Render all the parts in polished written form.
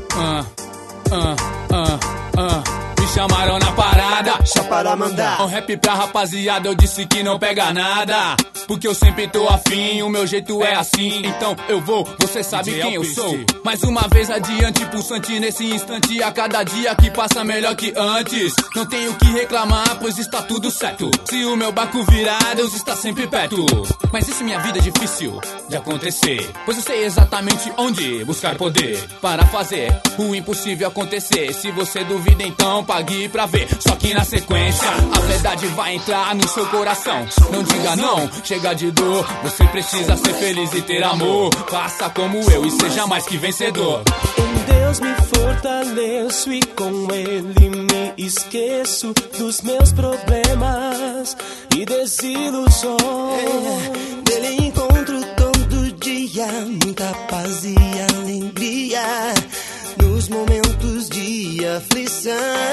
Me chamaram na parada, só para mandar um rap pra rapaziada, eu disse que não pega nada. Porque eu sempre tô afim, o meu jeito é assim. Então eu vou, você sabe quem eu sou. Mais uma vez adiante, pulsante nesse instante. A cada dia que passa melhor que antes. Não tenho que reclamar, pois está tudo certo. Se o meu barco virar, Deus está sempre perto. Mas isso minha vida é difícil de acontecer, pois eu sei exatamente onde buscar poder para fazer o impossível acontecer. Se você duvida, então pague pra ver. Só que na sequência a verdade vai entrar no seu coração. Não diga não, chega de dor. Você precisa ser feliz e ter amor. Faça como eu e seja mais que vencedor. Em Deus me fortaleço e com Ele me esqueço dos meus problemas e desilusões. Dele encontro todo dia muita paz e alegria nos momentos de aflição.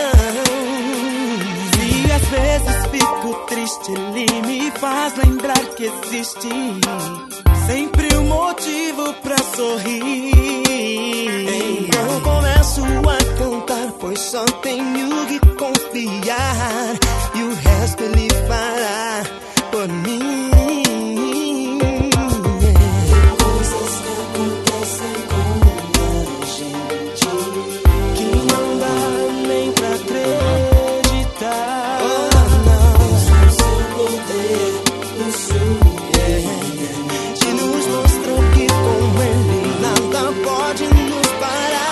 E às vezes fico triste, Ele me faz lembrar que existe sempre um motivo pra sorrir. Então começo a cantar, pois só tenho que confiar, e o resto Ele fará por mim. Coisas que acontecem com a gente que não dá nem pra acreditar. O seu poder, o seu que nos mostrou que com Ele nada pode nos parar.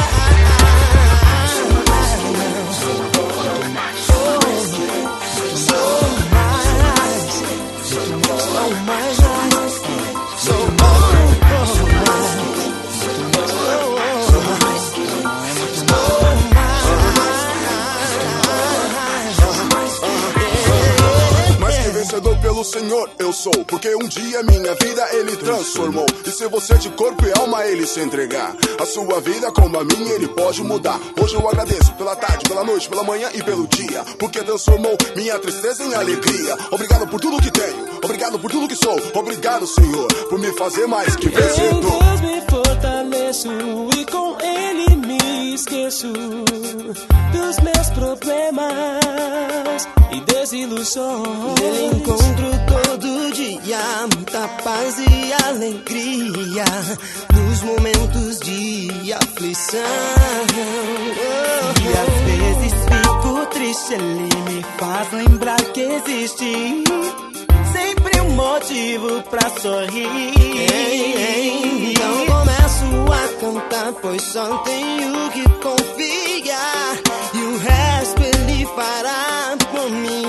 Vencedor pelo Senhor eu sou, porque um dia minha vida Ele transformou. E se você de corpo e alma Ele se entregar, a sua vida como a minha Ele pode mudar. Hoje eu agradeço pela tarde, pela noite, pela manhã e pelo dia, porque transformou minha tristeza em alegria. Obrigado por tudo que tenho, obrigado por tudo que sou. Obrigado, Senhor, por me fazer mais que vencedor. Em Deus me fortaleço e com Ele me esqueço dos meus problemas e desilusões. Nele encontro todo dia muita paz e alegria nos momentos de aflição. E às vezes fico triste, Ele me faz lembrar que existe sempre um motivo pra sorrir. Então começo a cantar, pois só tenho que confiar, e o resto Ele fará por mim.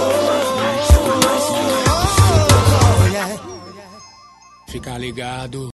Fica ligado.